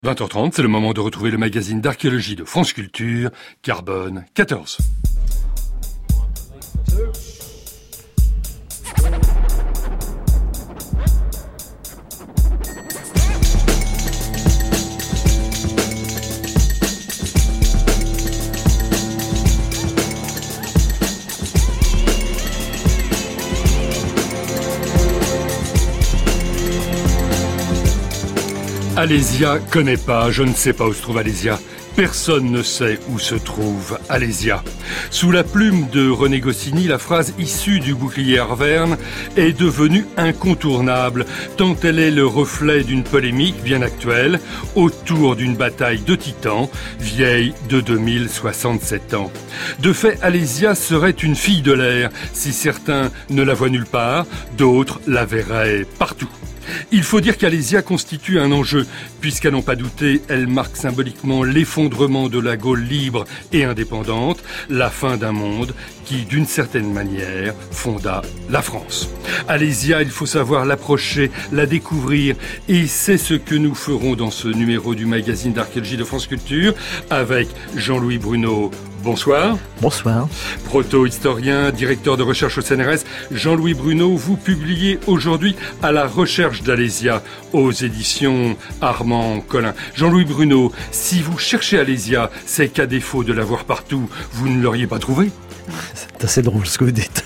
20h30, c'est le moment de retrouver le magazine d'archéologie de France Culture, Carbone 14. Alésia connaît pas, je ne sais pas où se trouve Alésia. Personne ne sait où se trouve Alésia. Sous la plume de René Goscinny, la phrase issue du bouclier Arverne est devenue incontournable, tant elle est le reflet d'une polémique bien actuelle autour d'une bataille de titans, vieille de 2067 ans. De fait, Alésia serait une fille de l'air. Si certains ne la voient nulle part, d'autres la verraient partout. Il faut dire qu'Alésia constitue un enjeu, puisqu'à n'en pas douter, elle marque symboliquement l'effondrement de la Gaule libre et indépendante, la fin d'un monde qui, d'une certaine manière, fonda la France. Alésia, il faut savoir l'approcher, la découvrir, et c'est ce que nous ferons dans ce numéro du magazine d'archéologie de France Culture, avec Jean-Louis Bruno. Bonsoir. Bonsoir. Proto-historien, directeur de recherche au CNRS, Jean-Louis Bruno, vous publiez aujourd'hui À la recherche d'Alésia aux éditions Armand Collin. Jean-Louis Bruno, si vous cherchez Alésia, c'est qu'à défaut de la voir partout, vous ne l'auriez pas trouvée ? C'est assez drôle ce que vous dites.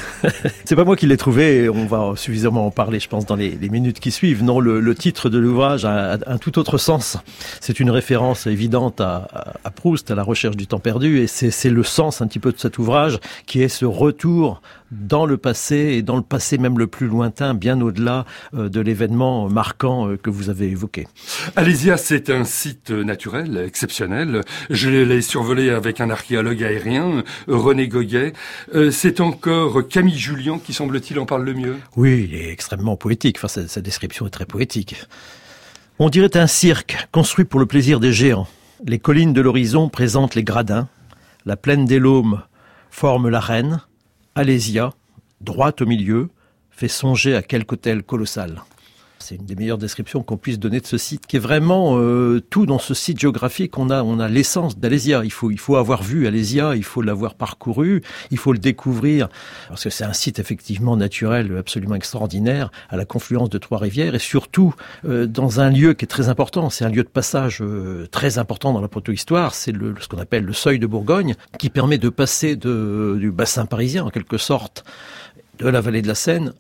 C'est pas moi qui l'ai trouvé, on va suffisamment en parler, je pense, dans les minutes qui suivent. Non, le titre de l'ouvrage a un tout autre sens. C'est une référence évidente à Proust, à la recherche du temps perdu, et c'est le sens un petit peu de cet ouvrage, qui est ce retour dans le passé, et dans le passé même le plus lointain, bien au-delà de l'événement marquant que vous avez évoqué. Alésia, c'est un site naturel exceptionnel. Je l'ai survolé avec un archéologue aérien, René Goguet. C'est encore Camille Jullian qui, semble-t-il, en parle le mieux. Oui, il est extrêmement poétique. Enfin, sa description est très poétique. On dirait un cirque construit pour le plaisir des géants. Les collines de l'horizon présentent les gradins. La plaine des Laumes forme l'arène. Alésia, droite au milieu, fait songer à quelque hôtel colossal. C'est une des meilleures descriptions qu'on puisse donner de ce site, qui est vraiment tout dans ce site géographique. On a l'essence d'Alésia. Il faut avoir vu Alésia, il faut l'avoir parcouru, il faut le découvrir, parce que c'est un site effectivement naturel absolument extraordinaire, à la confluence de trois rivières, et surtout dans un lieu qui est très important. C'est un lieu de passage très important dans la proto-histoire. C'est ce qu'on appelle le seuil de Bourgogne, qui permet de passer du bassin parisien, en quelque sorte, de la vallée de la Seine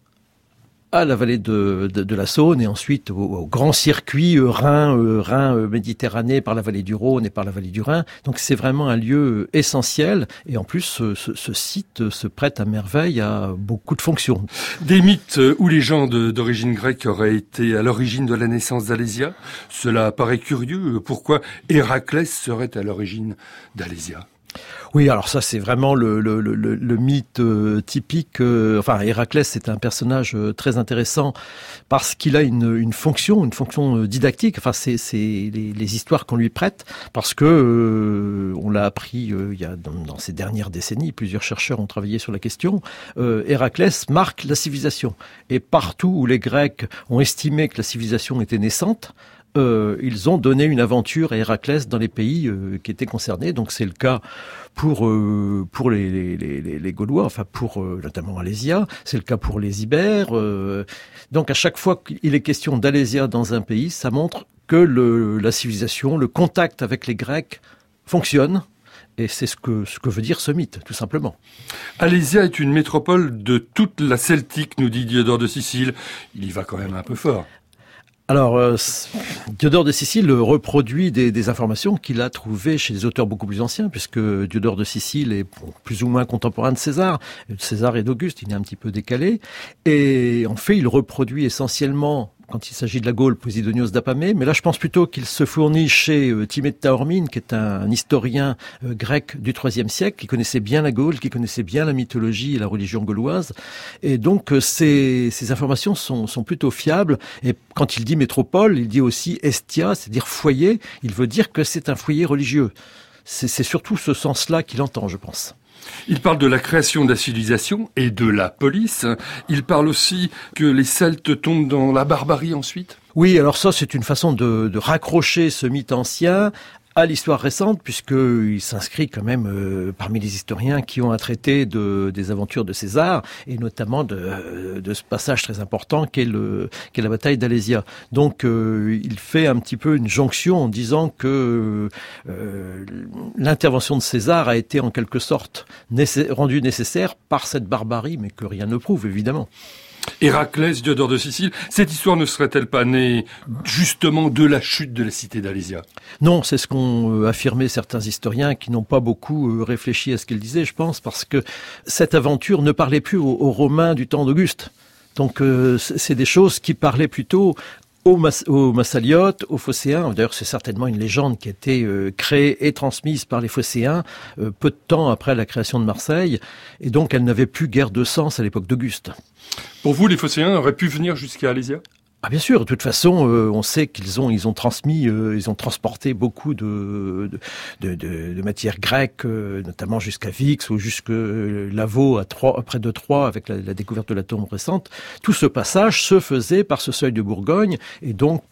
à la vallée de la Saône, et ensuite au grand circuit Rhin-Méditerranée par la vallée du Rhône et par la vallée du Rhin. Donc c'est vraiment un lieu essentiel, et en plus ce site se prête à merveille à beaucoup de fonctions. Des mythes ou légendes d'origine grecque auraient été à l'origine de la naissance d'Alésia. Cela paraît curieux. Pourquoi Héraclès serait à l'origine d'Alésia ? Oui, alors ça c'est vraiment le mythe typique. Héraclès, c'est un personnage très intéressant parce qu'il a une fonction didactique. Enfin, c'est les histoires qu'on lui prête, parce que on l'a appris il y a dans ces dernières décennies. Plusieurs chercheurs ont travaillé sur la question. Héraclès marque la civilisation, et partout où les Grecs ont estimé que la civilisation était naissante, ils ont donné une aventure à Héraclès dans les pays qui étaient concernés. Donc c'est le cas pour les Gaulois, notamment Alésia. C'est le cas pour les Ibères. Donc à chaque fois qu'il est question d'Alésia dans un pays, ça montre que la civilisation, le contact avec les Grecs fonctionne. Et c'est ce que veut dire ce mythe, tout simplement. Alésia est une métropole de toute la Celtique, nous dit Diodore de Sicile. Il y va quand même un peu fort. Alors, Diodore de Sicile reproduit des informations qu'il a trouvées chez des auteurs beaucoup plus anciens, puisque Diodore de Sicile est plus ou moins contemporain de César et d'Auguste, il est un petit peu décalé, et en fait il reproduit essentiellement, quand il s'agit de la Gaule, Posidonios d'Apamée, mais là je pense plutôt qu'il se fournit chez Timée de Taormine, qui est un historien grec du IIIe siècle, qui connaissait bien la Gaule, qui connaissait bien la mythologie et la religion gauloise, et donc ces informations sont plutôt fiables. Et quand il dit métropole, il dit aussi estia, c'est-à-dire foyer, il veut dire que c'est un foyer religieux. C'est surtout ce sens-là qu'il entend, je pense. Il parle de la création de la civilisation et de la police. Il parle aussi que les Celtes tombent dans la barbarie ensuite. Oui, alors ça, c'est une façon de raccrocher ce mythe ancien à l'histoire récente, puisqu'il s'inscrit quand même parmi les historiens qui ont à traiter des aventures de César, et notamment de ce passage très important qu'est la bataille d'Alésia. Donc il fait un petit peu une jonction en disant que l'intervention de César a été en quelque sorte rendue nécessaire par cette barbarie, mais que rien ne prouve, évidemment. Héraclès, Diodore de Sicile, cette histoire ne serait-elle pas née justement de la chute de la cité d'Alésia ? Non, c'est ce qu'ont affirmé certains historiens qui n'ont pas beaucoup réfléchi à ce qu'ils disaient, je pense, parce que cette aventure ne parlait plus aux Romains du temps d'Auguste. Donc c'est des choses qui parlaient plutôt aux Massaliotes, aux Phocéens. D'ailleurs, c'est certainement une légende qui a été créée et transmise par les Phocéens peu de temps après la création de Marseille, et donc elle n'avait plus guère de sens à l'époque d'Auguste. Pour vous, les Phocéens auraient pu venir jusqu'à Alésia ? Ah bien sûr, de toute façon, on sait qu'ils ont transporté beaucoup de matières grecques, notamment jusqu'à Vix ou jusque Lavaux près de Troyes avec la découverte de la tombe récente. Tout ce passage se faisait par ce seuil de Bourgogne et donc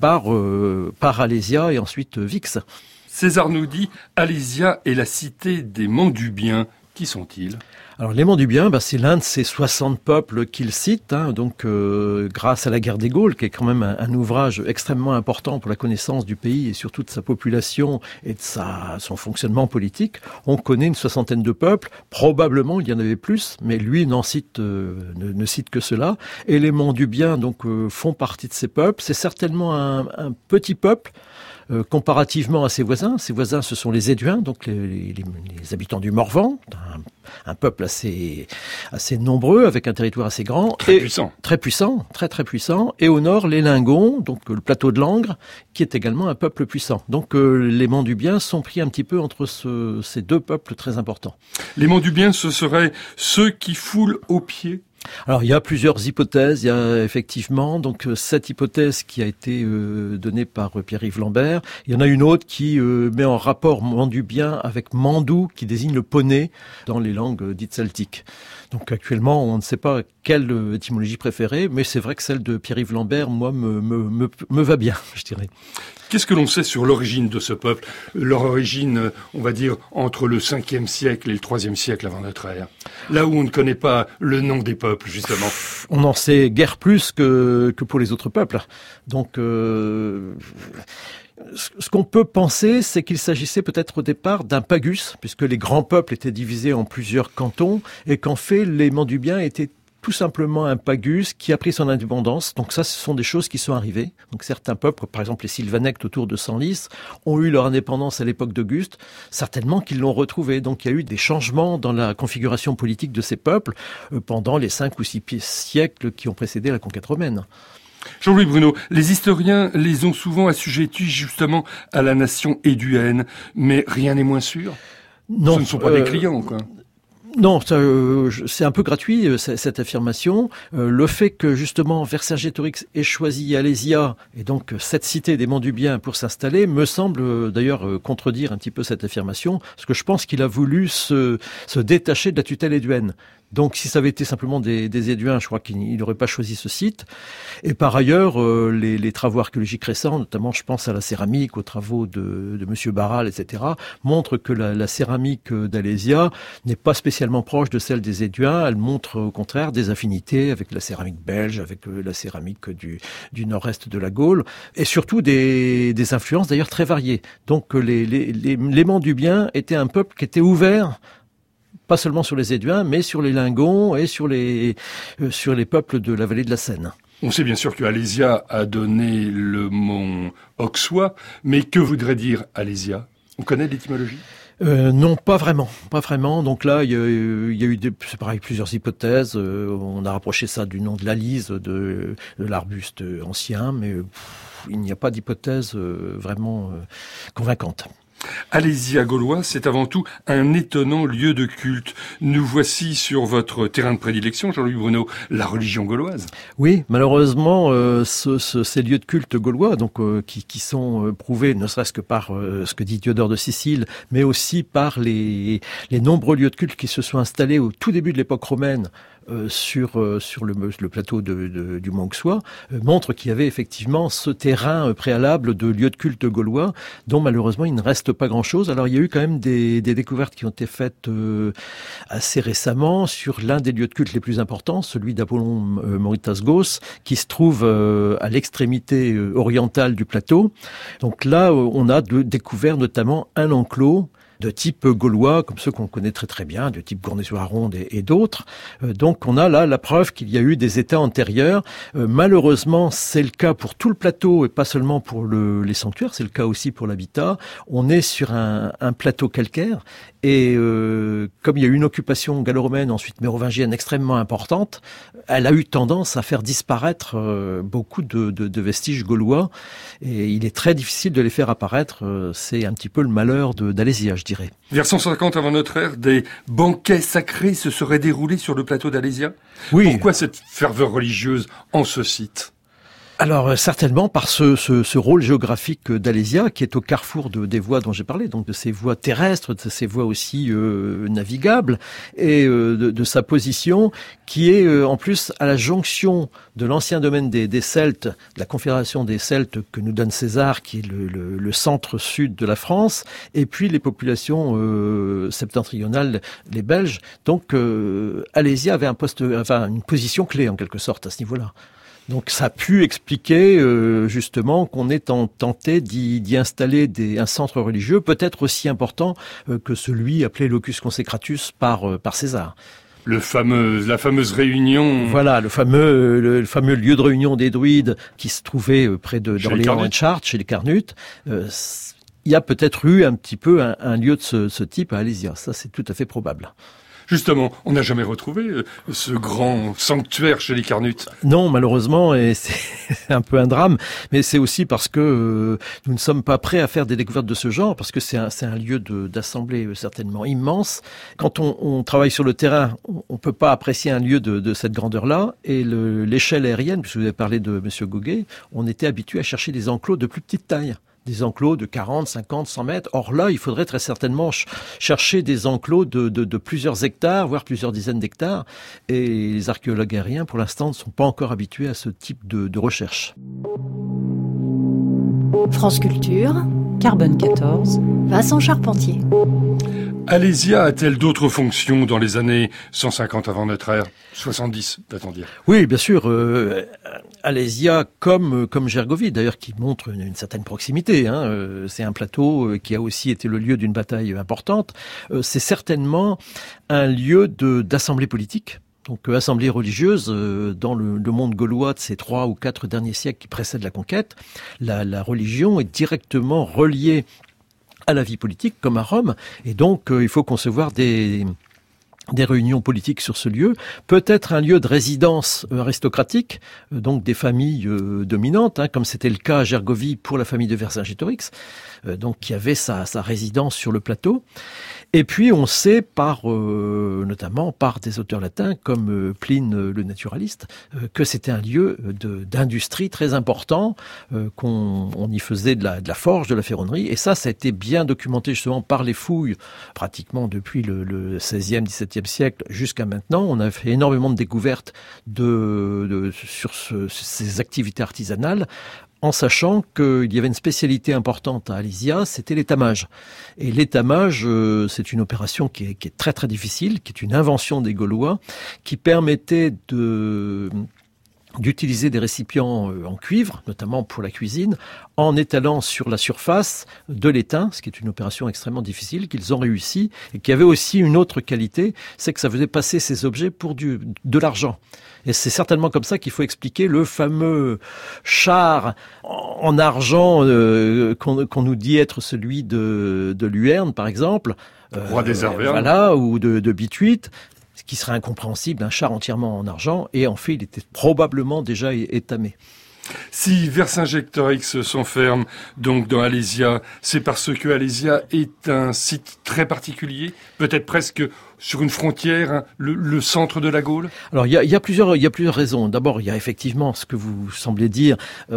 par Alésia et ensuite Vix. César nous dit Alésia est la cité des Mandubiens. Qui sont-ils ? Alors les Mandubiens, c'est l'un de ces 60 peuples qu'il cite, donc grâce à la guerre des Gaules, qui est quand même un ouvrage extrêmement important pour la connaissance du pays et surtout de sa population et de son fonctionnement politique. On connaît une soixantaine de peuples, probablement il y en avait plus, mais lui ne cite que cela. Et les Mandubiens donc font partie de ces peuples. C'est certainement un petit peuple. Comparativement à ses voisins, ce sont les Éduins, donc les habitants du Morvan, un peuple assez nombreux, avec un territoire assez grand. Très puissant. Très puissant. Et au nord, les Lingons, donc le plateau de Langres, qui est également un peuple puissant. Donc les Mandubiens sont pris un petit peu entre ces deux peuples très importants. Les Mandubiens, ce seraient ceux qui foulent aux pieds ? Alors il y a plusieurs hypothèses, il y a effectivement donc cette hypothèse qui a été donnée par Pierre-Yves Lambert. Il y en a une autre qui met en rapport Mandubien avec Mandou qui désigne le poney dans les langues dites celtiques. Donc actuellement on ne sait pas quelle étymologie préférer, mais c'est vrai que celle de Pierre-Yves Lambert, moi, me va bien, je dirais. Qu'est-ce que l'on sait sur l'origine de ce peuple ? Leur origine, on va dire, entre le 5e siècle et le 3e siècle avant notre ère. Là où on ne connaît pas le nom des peuples, justement. On n'en sait guère plus que pour les autres peuples. Donc, ce qu'on peut penser, c'est qu'il s'agissait peut-être au départ d'un pagus, puisque les grands peuples étaient divisés en plusieurs cantons, et qu'en fait, les Mandubiens étaient tout simplement un pagus qui a pris son indépendance. Donc ça, ce sont des choses qui sont arrivées. Donc certains peuples, par exemple les Sylvanectes autour de Senlis, ont eu leur indépendance à l'époque d'Auguste. Certainement qu'ils l'ont retrouvée. Donc il y a eu des changements dans la configuration politique de ces peuples pendant les 5 ou 6 siècles qui ont précédé la conquête romaine. Jean-Louis Bruno, les historiens les ont souvent assujettis justement à la nation éduenne, mais rien n'est moins sûr. Non, ce ne sont pas des clients, quoi. Non, c'est un peu gratuit cette affirmation. Le fait que justement Vercingétorix ait choisi Alésia et donc cette cité des Mandubiens pour s'installer me semble d'ailleurs contredire un petit peu cette affirmation, parce que je pense qu'il a voulu se détacher de la tutelle éduenne. Donc si ça avait été simplement des Éduins, je crois qu'il n'aurait pas choisi ce site. Et par ailleurs, les travaux archéologiques récents, notamment je pense à la céramique, aux travaux de Monsieur Barral, etc., montrent que la céramique d'Alésia n'est pas spécialement proche de celle des Éduins. Elle montre au contraire des affinités avec la céramique belge, avec la céramique du nord-est de la Gaule, et surtout des influences d'ailleurs très variées. Donc les Mandubiens étaient un peuple qui était ouvert, pas seulement sur les Éduins, mais sur les Lingons et sur les peuples de la vallée de la Seine. On sait bien sûr que Alésia a donné le mont Auxois, mais que voudrait dire Alésia ? On connaît l'étymologie ? Non, pas vraiment. Donc là, il y a eu c'est pareil, plusieurs hypothèses. On a rapproché ça du nom de la Lise, de l'arbuste ancien, mais il n'y a pas d'hypothèse vraiment convaincante. Alésia gaulois, c'est avant tout un étonnant lieu de culte. Nous voici sur votre terrain de prédilection, Jean-Louis Bruno, la religion gauloise. Oui, malheureusement, ces lieux de culte gaulois, donc qui sont prouvés ne serait-ce que par ce que dit Diodore de Sicile, mais aussi par les nombreux lieux de culte qui se sont installés au tout début de l'époque romaine, sur le plateau du Mont Auxois montrent qu'il y avait effectivement ce terrain préalable de lieux de culte gaulois dont malheureusement il ne reste pas grand-chose. Alors il y a eu quand même des découvertes qui ont été faites assez récemment sur l'un des lieux de culte les plus importants, celui d'Apollon Moritas-Gos, qui se trouve à l'extrémité orientale du plateau. Donc là, on a découvert notamment un enclos de type gaulois, comme ceux qu'on connaît très très bien, de type Gournay-sur-Aronde et d'autres. Donc on a là la preuve qu'il y a eu des états antérieurs. Malheureusement, c'est le cas pour tout le plateau et pas seulement pour les sanctuaires, c'est le cas aussi pour l'habitat. On est sur un plateau calcaire et comme il y a eu une occupation gallo-romaine, ensuite mérovingienne extrêmement importante, elle a eu tendance à faire disparaître beaucoup de vestiges gaulois et il est très difficile de les faire apparaître. C'est un petit peu le malheur d'Alésia, je dirais. Vers 150 avant notre ère, des banquets sacrés se seraient déroulés sur le plateau d'Alésia. Oui. Pourquoi cette ferveur religieuse en ce site ? Alors certainement par ce rôle géographique d'Alésia qui est au carrefour des voies dont j'ai parlé, donc de ces voies terrestres, de ces voies aussi navigables et de sa position qui est en plus à la jonction de l'ancien domaine des Celtes, de la confédération des Celtes que nous donne César, qui est le centre-sud de la France, et puis les populations septentrionales, les Belges. Donc Alésia avait une position clé en quelque sorte à ce niveau-là. Donc ça a pu expliquer justement qu'on ait tenté d'y installer un centre religieux peut-être aussi important que celui appelé Locus Consecratus par César. La fameuse réunion. Voilà, le fameux lieu de réunion des druides qui se trouvait près d'Orléans et de Chartres, chez les Carnutes. Il y a peut-être eu un petit peu un lieu de ce type à Alésia. Ça, c'est tout à fait probable. Justement, on n'a jamais retrouvé ce grand sanctuaire chez les Carnutes. Non, malheureusement, et c'est un peu un drame, mais c'est aussi parce que nous ne sommes pas prêts à faire des découvertes de ce genre, parce que c'est un lieu d'assemblée certainement immense. Quand on travaille sur le terrain, on peut pas apprécier un lieu de cette grandeur-là, et l'échelle aérienne, puisque vous avez parlé de Monsieur Gauguet, on était habitué à chercher des enclos de plus petite taille. Des enclos de 40, 50, 100 mètres. Or là, il faudrait très certainement chercher des enclos de plusieurs hectares, voire plusieurs dizaines d'hectares. Et les archéologues aériens, pour l'instant, ne sont pas encore habitués à ce type de recherche. France Culture, Carbone 14, Vincent Charpentier. Alésia a-t-elle d'autres fonctions dans les années 150 avant notre ère ? 70, va-t-on dire ? Oui, bien sûr. Alésia, comme Gergovie, d'ailleurs, qui montre une certaine proximité. C'est un plateau qui a aussi été le lieu d'une bataille importante. C'est certainement un lieu d'assemblée politique. Donc assemblée religieuse dans le monde gaulois de ces 3 ou 4 derniers siècles qui précèdent la conquête. La religion est directement reliée à la vie politique, comme à Rome, et donc il faut concevoir des réunions politiques sur ce lieu, peut-être un lieu de résidence aristocratique, donc des familles dominantes, comme c'était le cas à Gergovie pour la famille de Vercingétorix, donc qui avait sa résidence sur le plateau. Et puis on sait notamment par des auteurs latins comme Pline le naturaliste que c'était un lieu d'industrie très important, qu'on y faisait de la forge, de la ferronnerie, et ça a été bien documenté justement par les fouilles pratiquement depuis le 16e, 17e siècle jusqu'à maintenant. On a fait énormément de découvertes sur ces activités artisanales, en sachant qu'il y avait une spécialité importante à Alésia, c'était l'étamage. Et l'étamage, c'est une opération qui est très très difficile, qui est une invention des Gaulois, qui permettait d'utiliser des récipients en cuivre, notamment pour la cuisine, en étalant sur la surface de l'étain, ce qui est une opération extrêmement difficile, qu'ils ont réussi, et qui avait aussi une autre qualité, c'est que ça faisait passer ces objets pour de l'argent. Et c'est certainement comme ça qu'il faut expliquer le fameux char en argent qu'on nous dit être celui de Luerne, par exemple. Roi des Arvernes. Voilà, ou de Bituite. Ce qui serait incompréhensible, un char entièrement en argent, et en fait, il était probablement déjà étamé. Si Vercingétorix s'enferme donc dans Alésia, c'est parce que Alésia est un site très particulier, peut-être presque sur une frontière, hein, le centre de la Gaule? Alors il y a plusieurs raisons. D'abord, il y a effectivement ce que vous semblez dire,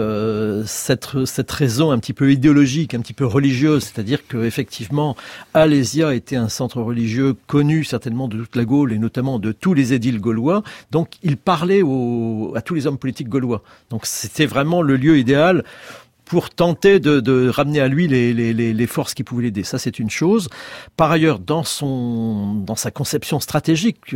cette raison un petit peu idéologique, un petit peu religieuse, c'est-à-dire que effectivement Alésia était un centre religieux connu certainement de toute la Gaule et notamment de tous les édiles gaulois. Donc il parlait à tous les hommes politiques gaulois. Donc c'était vraiment le lieu idéal pour tenter de ramener à lui les forces qui pouvaient l'aider. Ça, c'est une chose. Par ailleurs, dans sa conception stratégique,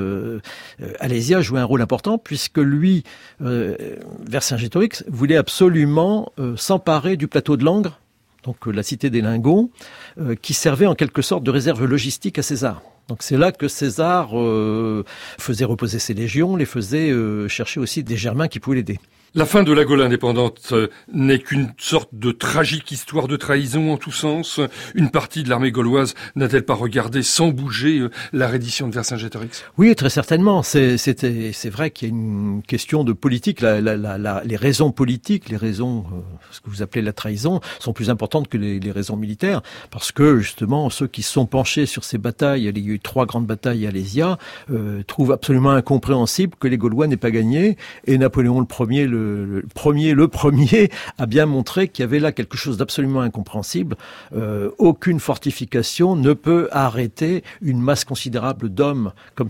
Alésia jouait un rôle important puisque lui, Vercingétorix, voulait absolument s'emparer du plateau de Langres, donc la cité des Lingons, qui servait en quelque sorte de réserve logistique à César. Donc c'est là que César faisait reposer ses légions, les faisait chercher aussi des Germains qui pouvaient l'aider. La fin de la Gaule indépendante n'est qu'une sorte de tragique histoire de trahison en tous sens. Une partie de l'armée gauloise n'a-t-elle pas regardé sans bouger la reddition de Vercingétorix? Oui, très certainement. C'est vrai qu'il y a une question de politique. Les raisons politiques, les raisons, ce que vous appelez la trahison, sont plus importantes que les raisons militaires, parce que justement ceux qui se sont penchés sur ces batailles, il y a eu 3 grandes batailles à Alésia, trouvent absolument incompréhensible que les Gaulois n'aient pas gagné, et Napoléon le premier a bien montré qu'il y avait là quelque chose d'absolument incompréhensible. Aucune fortification ne peut arrêter une masse considérable d'hommes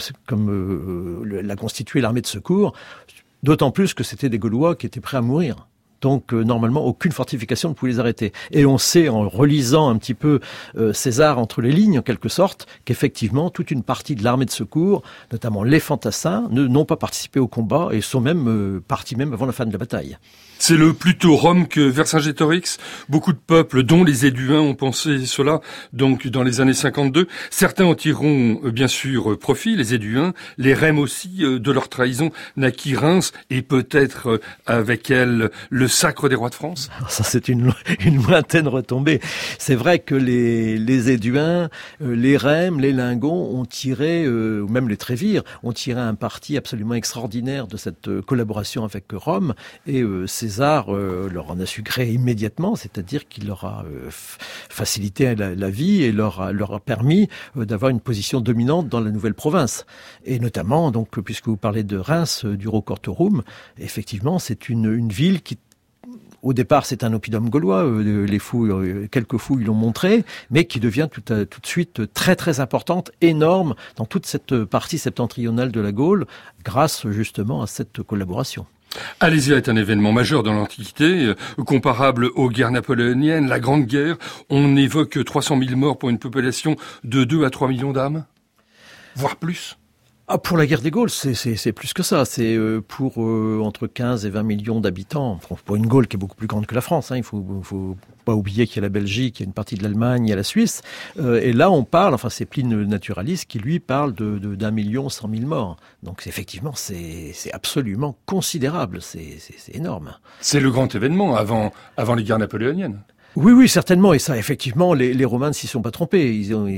comme l'a constitué l'armée de secours, d'autant plus que c'était des Gaulois qui étaient prêts à mourir. Donc normalement, aucune fortification ne pouvait les arrêter. Et on sait, en relisant un petit peu César entre les lignes, en quelque sorte, qu'effectivement, toute une partie de l'armée de secours, notamment les fantassins, n'ont pas participé au combat et sont même partis même avant la fin de la bataille. C'est plutôt Rome que Vercingétorix. Beaucoup de peuples, dont les Éduins, ont pensé cela, donc dans les années 52. Certains en tireront bien sûr profit, les Éduins. Les Rèmes aussi, de leur trahison, naquit Reims, et peut-être avec elle le sacre des rois de France. Alors ça, c'est une lointaine retombée. C'est vrai que les Éduins, les Rèmes, les Lingons ont tiré, ou même les Trévires, ont tiré un parti absolument extraordinaire de cette collaboration avec Rome, et César leur en a sucré immédiatement, c'est-à-dire qu'il leur a facilité la vie et leur a permis d'avoir une position dominante dans la nouvelle province. Et notamment, donc, puisque vous parlez de Reims, du Rocortorum, effectivement, c'est une ville qui, au départ, c'est un oppidum gaulois, quelques fouilles l'ont montré, mais qui devient tout de suite très très importante, énorme, dans toute cette partie septentrionale de la Gaule, grâce justement à cette collaboration. Alésia est un événement majeur dans l'Antiquité, comparable aux guerres napoléoniennes, la Grande Guerre. On évoque 300 000 morts pour une population de 2 à 3 millions d'âmes, voire plus. Ah, pour la guerre des Gaules, c'est plus que ça. C'est pour entre 15 et 20 millions d'habitants. Pour une Gaule qui est beaucoup plus grande que la France. Il faut pas oublier qu'il y a la Belgique, il y a une partie de l'Allemagne, il y a la Suisse. Et là, on parle, c'est Pline naturaliste qui lui parle d'1 million 100 000 morts. Donc effectivement, c'est absolument considérable. C'est énorme. C'est le grand événement avant les guerres napoléoniennes. Oui, certainement. Et ça, effectivement, les Romains ne s'y sont pas trompés.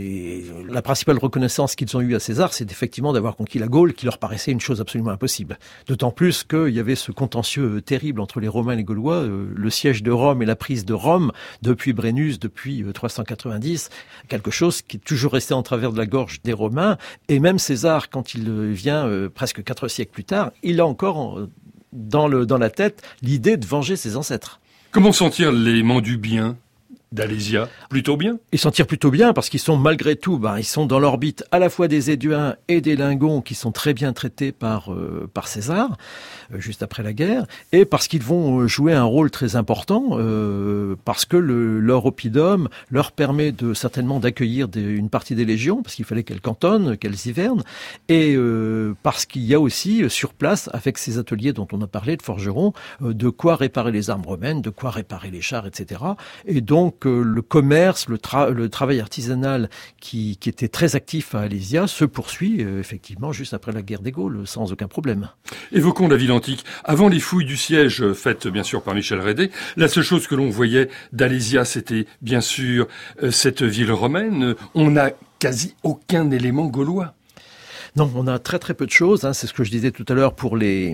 La principale reconnaissance qu'ils ont eue à César, c'est effectivement d'avoir conquis la Gaule, qui leur paraissait une chose absolument impossible. D'autant plus qu'il y avait ce contentieux terrible entre les Romains et les Gaulois, le siège de Rome et la prise de Rome, depuis Brennus, depuis 390, quelque chose qui est toujours resté en travers de la gorge des Romains. Et même César, quand il vient presque 4 siècles plus tard, il a encore dans la tête l'idée de venger ses ancêtres. Comment s'en tirent les Mandubiens d'Alésia? Plutôt bien. Ils s'en tirent plutôt bien parce qu'ils sont malgré tout, ils sont dans l'orbite à la fois des Éduins et des Lingons qui sont très bien traités par César, juste après la guerre, et parce qu'ils vont jouer un rôle très important, parce que leur oppidum leur permet certainement d'accueillir une partie des légions, parce qu'il fallait qu'elles cantonnent, qu'elles hivernent, et parce qu'il y a aussi sur place, avec ces ateliers dont on a parlé, de forgerons, de quoi réparer les armes romaines, de quoi réparer les chars, etc. Et donc le commerce, le travail artisanal qui était très actif à Alésia se poursuit effectivement juste après la guerre des Gaules, sans aucun problème. Évoquons la ville antique. Avant les fouilles du siège faites bien sûr par Michel Rédé, la seule chose que l'on voyait d'Alésia, c'était bien sûr cette ville romaine. On n'a quasi aucun élément gaulois. Non, on a très très peu de choses. C'est ce que je disais tout à l'heure pour les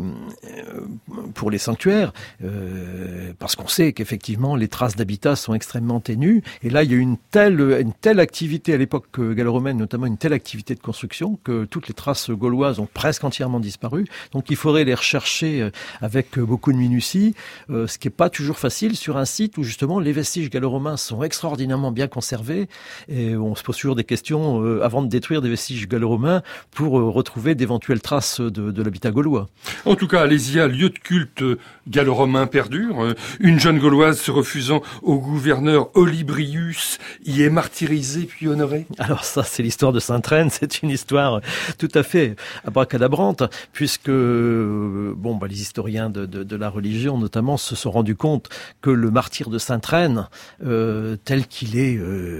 sanctuaires, parce qu'on sait qu'effectivement les traces d'habitat sont extrêmement ténues. Et là, il y a eu une telle activité à l'époque gallo-romaine, notamment une telle activité de construction, que toutes les traces gauloises ont presque entièrement disparu. Donc, il faudrait les rechercher avec beaucoup de minutie, ce qui n'est pas toujours facile sur un site où justement les vestiges gallo-romains sont extraordinairement bien conservés. Et on se pose toujours des questions avant de détruire des vestiges gallo-romains pour retrouver d'éventuelles traces de l'habitat gaulois. En tout cas, Alésia, lieu de culte gallo-romain perdure. Une jeune gauloise se refusant au gouverneur Olybrius y est martyrisée puis honorée. Alors ça, c'est l'histoire de Sainte-Reine. C'est une histoire tout à fait abracadabrante, puisque les historiens de la religion notamment se sont rendus compte que le martyre de Sainte-Reine, tel qu'il est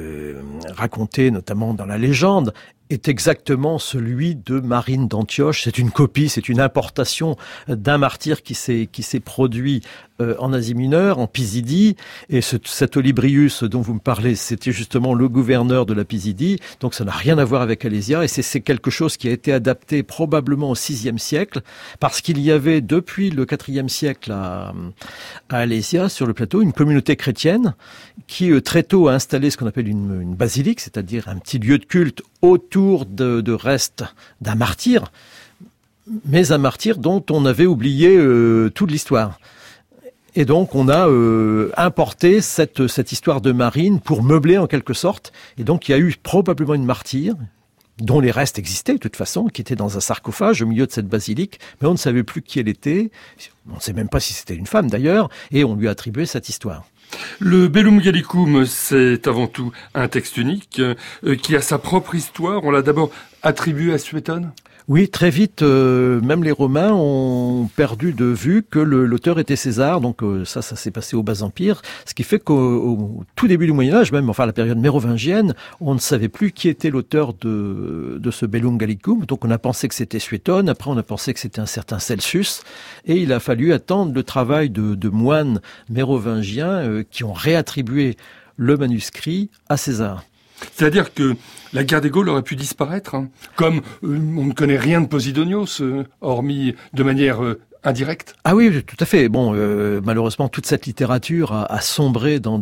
raconté notamment dans la légende, est exactement celui de Marine d'Antioche. C'est une copie, c'est une importation d'un martyr qui s'est produit en Asie mineure, en Pisidie. Et cet Olybrius dont vous me parlez, c'était justement le gouverneur de la Pisidie. Donc ça n'a rien à voir avec Alésia. Et c'est quelque chose qui a été adapté probablement au VIe siècle, parce qu'il y avait depuis le IVe siècle à Alésia, sur le plateau, une communauté chrétienne qui très tôt a installé ce qu'on appelle une basilique, c'est-à-dire un petit lieu de culte autour de restes d'un martyr, mais un martyr dont on avait oublié toute l'histoire. Et donc on a importé cette histoire de Marine pour meubler en quelque sorte. Et donc il y a eu probablement une martyre, dont les restes existaient de toute façon, qui était dans un sarcophage au milieu de cette basilique, mais on ne savait plus qui elle était. On ne sait même pas si c'était une femme d'ailleurs, et on lui a attribué cette histoire. Le Bellum Gallicum, c'est avant tout un texte unique qui a sa propre histoire. On l'a d'abord attribué à Suétone. Oui, très vite, même les Romains ont perdu de vue que l'auteur était César. Donc ça s'est passé au Bas-Empire, ce qui fait qu'au tout début du Moyen-Âge, même enfin la période mérovingienne, on ne savait plus qui était l'auteur de ce Bellum Gallicum. Donc on a pensé que c'était Suétone, après on a pensé que c'était un certain Celsus, et il a fallu attendre le travail de moines mérovingiens qui ont réattribué le manuscrit à César. C'est-à-dire que la guerre des Gaules aurait pu disparaître, comme on ne connaît rien de Posidonios, hormis de manière indirecte. Ah oui, tout à fait. Bon, malheureusement, toute cette littérature a sombré dans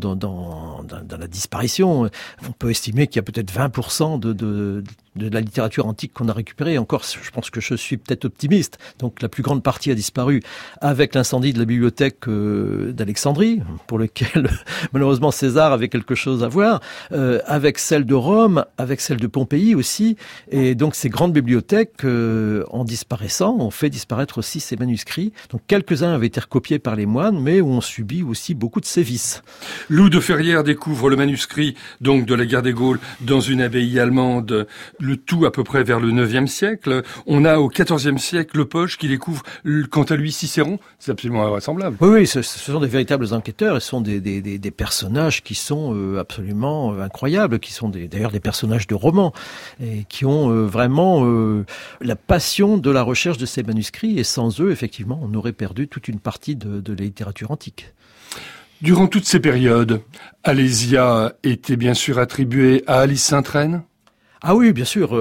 la disparition. On peut estimer qu'il y a peut-être 20% de la littérature antique qu'on a récupérée. Encore, je pense que je suis peut-être optimiste. Donc, la plus grande partie a disparu avec l'incendie de la bibliothèque d'Alexandrie, pour lequel, malheureusement, César avait quelque chose à voir, avec celle de Rome, avec celle de Pompéi aussi. Et donc, ces grandes bibliothèques, en disparaissant, ont fait disparaître aussi ces manuscrits. Donc quelques-uns avaient été recopiés par les moines, mais ont subi aussi beaucoup de sévices. Loup de Ferrières découvre le manuscrit donc de la guerre des Gaules dans une abbaye allemande, le tout à peu près vers le IXe siècle. On a au XIVe siècle Le Poche qui découvre quant à lui Cicéron. C'est absolument invraisemblable. Oui, ce sont des véritables enquêteurs. Ce sont des personnages qui sont absolument incroyables, qui sont d'ailleurs des personnages de romans et qui ont vraiment la passion de la recherche de ces manuscrits. Et sans eux, effectivement, on aurait perdu toute une partie de la littérature antique. Durant toutes ces périodes, Alésia était bien sûr attribuée à Alice Sainte-Reine. Ah oui, bien sûr.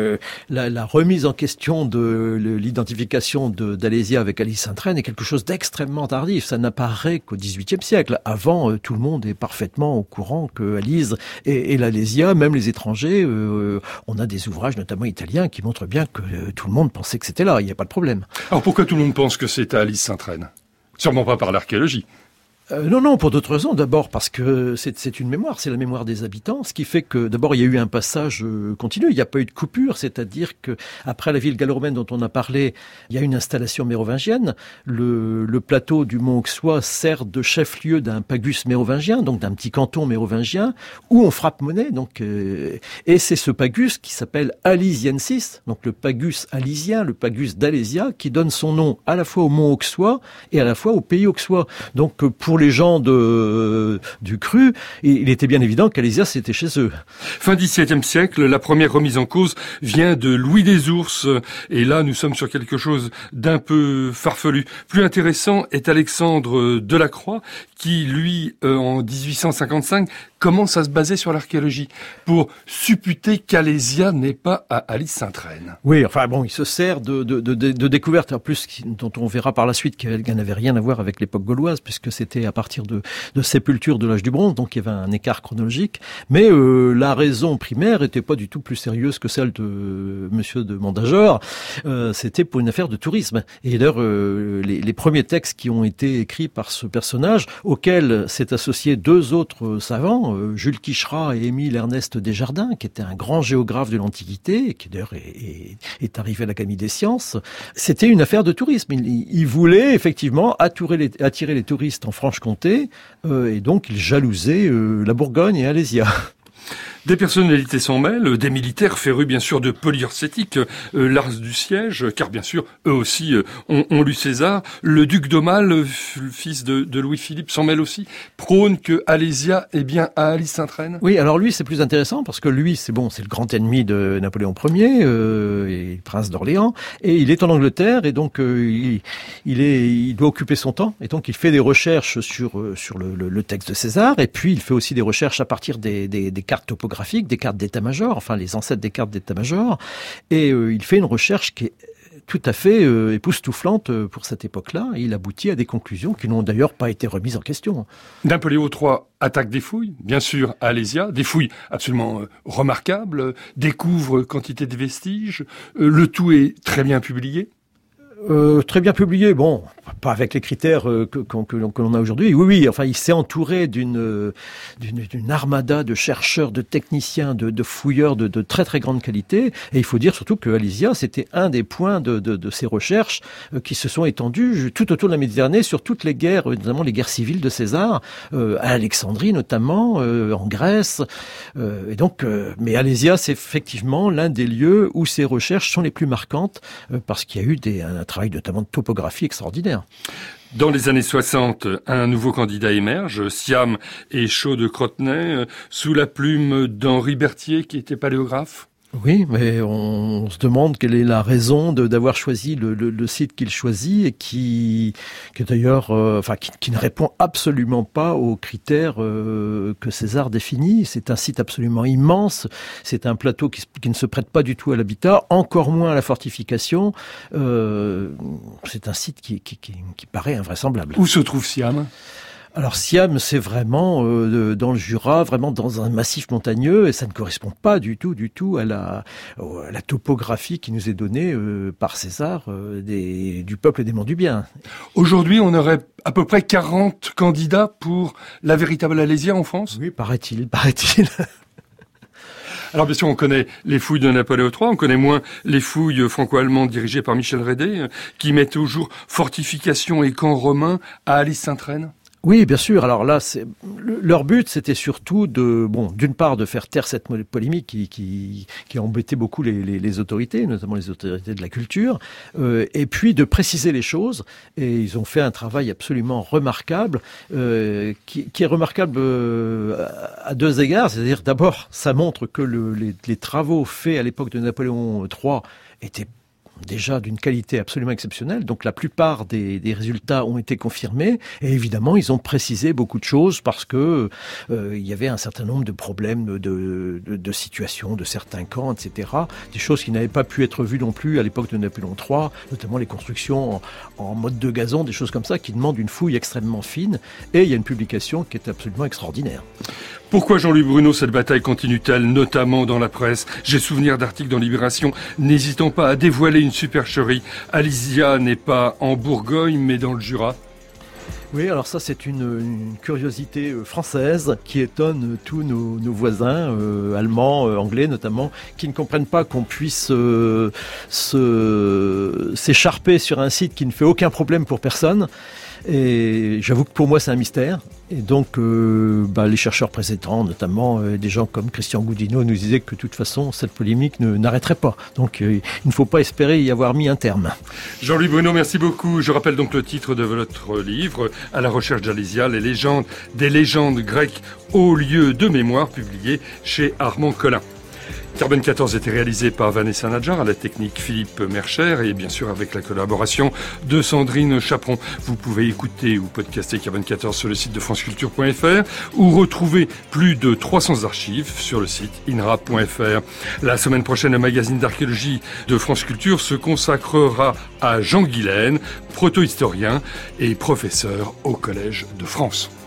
La remise en question de l'identification d'Alésia avec Alice Sainte-Reine est quelque chose d'extrêmement tardif. Ça n'apparaît qu'au XVIIIe siècle. Avant, tout le monde est parfaitement au courant que Alice et l'Alésia, même les étrangers, on a des ouvrages, notamment italiens, qui montrent bien que tout le monde pensait que c'était là. Il n'y a pas de problème. Alors pourquoi tout le monde pense que c'est à Alice Sainte-Reine ? Sûrement pas par l'archéologie. Non, pour d'autres raisons. D'abord parce que c'est une mémoire, c'est la mémoire des habitants, ce qui fait que d'abord il y a eu un passage continu, il n'y a pas eu de coupure, c'est-à-dire que après la ville gallo-romaine dont on a parlé, il y a une installation mérovingienne. Le plateau du Mont Auxois sert de chef-lieu d'un pagus mérovingien, donc d'un petit canton mérovingien, où on frappe monnaie. Donc, et c'est ce pagus qui s'appelle Alisiensis, donc le pagus alisien, le pagus d'Alésia, qui donne son nom à la fois au Mont Auxois et à la fois au pays auxois. Donc pour les gens du cru, il était bien évident qu'Alésia c'était chez eux. Fin XVIIe siècle, la première remise en cause vient de Louis des Ours, et là nous sommes sur quelque chose d'un peu farfelu. Plus intéressant est Alexandre Delacroix, qui lui, en 1855, commence à se baser sur l'archéologie pour supputer qu'Alésia n'est pas à Alys-Sainte-Reine. Oui, enfin bon, il se sert de découvertes, en plus, dont on verra par la suite qu'elles n'avaient rien à voir avec l'époque gauloise, puisque c'était à partir de sépultures de l'âge du bronze, donc il y avait un écart chronologique. Mais la raison primaire était pas du tout plus sérieuse que celle de Monsieur de Mondajor. C'était pour une affaire de tourisme. Et d'ailleurs, les premiers textes qui ont été écrits par ce personnage, auquel s'est associé deux autres savants, Jules Quicherat et Émile Ernest Desjardins, qui était un grand géographe de l'Antiquité, et qui d'ailleurs est arrivé à l'Académie des sciences. C'était une affaire de tourisme. Il voulait effectivement attirer les touristes en Franche-Comté, et donc il jalousait la Bourgogne et Alésia. Des personnalités s'en mêlent, des militaires férus bien sûr de polyurcétique, l'ars du siège, car bien sûr eux aussi ont lu César. Le duc d'Aumale, le fils de Louis-Philippe, s'en mêle aussi, prône que Alésia est bien à Alys-Sainte-Reine. Oui, alors lui c'est plus intéressant parce que lui c'est le grand ennemi de Napoléon Ier et prince d'Orléans, et il est en Angleterre et donc il doit occuper son temps, et donc il fait des recherches sur le texte de César, et puis il fait aussi des recherches à partir des cartes topographiques, des cartes d'état-major, enfin les ancêtres des cartes d'état-major, et il fait une recherche qui est tout à fait époustouflante pour cette époque-là, et il aboutit à des conclusions qui n'ont d'ailleurs pas été remises en question. Napoléon III attaque des fouilles, bien sûr à Alésia, des fouilles absolument remarquables, découvre quantité de vestiges, le tout est très bien publié. Très bien publié, bon, pas avec les critères que l'on a aujourd'hui. Oui, enfin, il s'est entouré d'une armada de chercheurs, de techniciens, de fouilleurs de très très grande qualité. Et il faut dire surtout que Alésia, c'était un des points de ces recherches qui se sont étendues tout autour de la Méditerranée, sur toutes les guerres, notamment les guerres civiles de César, à Alexandrie notamment, en Grèce. Et donc, mais Alésia, c'est effectivement l'un des lieux où ces recherches sont les plus marquantes, parce qu'il y a eu un travail notamment de topographie extraordinaire. Dans les années 60, un nouveau candidat émerge, Siam et Chaud de Crotenay, sous la plume d'Henri Berthier, qui était paléographe. Oui, mais on se demande quelle est la raison d'avoir choisi le site qu'il choisit, et qui d'ailleurs, qui ne répond absolument pas aux critères que César définit. C'est un site absolument immense. C'est un plateau qui ne se prête pas du tout à l'habitat, encore moins à la fortification. C'est un site qui paraît invraisemblable. Où se trouve Siam ? Alors Siam, c'est vraiment dans le Jura, vraiment dans un massif montagneux, et ça ne correspond pas du tout à la topographie qui nous est donnée par César du peuple des Monts du Bien. Aujourd'hui, on aurait à peu près 40 candidats pour la véritable Alésia en France ? Oui, paraît-il. Alors bien sûr, on connaît les fouilles de Napoléon III, on connaît moins les fouilles franco-allemandes dirigées par Michel Rédé, qui mettent toujours fortifications et camps romains à Alys-Sainte-Reine. Oui, bien sûr. Alors là, leur but, c'était surtout d'une part, de faire taire cette polémique qui embêtait beaucoup les autorités, notamment les autorités de la culture, et puis de préciser les choses. Et ils ont fait un travail absolument remarquable, qui est remarquable à deux égards. C'est-à-dire, d'abord, ça montre que les travaux faits à l'époque de Napoléon III étaient déjà d'une qualité absolument exceptionnelle. Donc la plupart des résultats ont été confirmés, et évidemment ils ont précisé beaucoup de choses parce que il y avait un certain nombre de problèmes de situation de certains camps, etc. Des choses qui n'avaient pas pu être vues non plus à l'époque de Napoléon III, notamment les constructions en mode de gazon, des choses comme ça qui demandent une fouille extrêmement fine, et il y a une publication qui est absolument extraordinaire. Pourquoi, Jean-Louis Bruno, cette bataille continue-t-elle, notamment dans la presse ? J'ai souvenir d'articles dans Libération n'hésitant pas à dévoiler une supercherie. Alésia n'est pas en Bourgogne, mais dans le Jura. Oui, alors ça c'est une curiosité française qui étonne tous nos voisins, allemands, anglais notamment, qui ne comprennent pas qu'on puisse s'écharper sur un site qui ne fait aucun problème pour personne. Et j'avoue que pour moi c'est un mystère. Et donc les chercheurs précédents, notamment des gens comme Christian Goudineau, nous disaient que de toute façon cette polémique n'arrêterait pas. Donc il ne faut pas espérer y avoir mis un terme. Jean-Louis Bruno, merci beaucoup. Je rappelle donc le titre de votre livre, À la recherche d'Alésia, des légendes grecques au lieu de mémoire, publié chez Armand Collin. Carbone 14 était réalisé par Vanessa Nadjar, à la technique Philippe Mercher et bien sûr avec la collaboration de Sandrine Chaperon. Vous pouvez écouter ou podcaster Carbone 14 sur le site de franceculture.fr ou retrouver plus de 300 archives sur le site inra.fr. La semaine prochaine, le magazine d'archéologie de France Culture se consacrera à Jean Guilaine, protohistorien et professeur au Collège de France.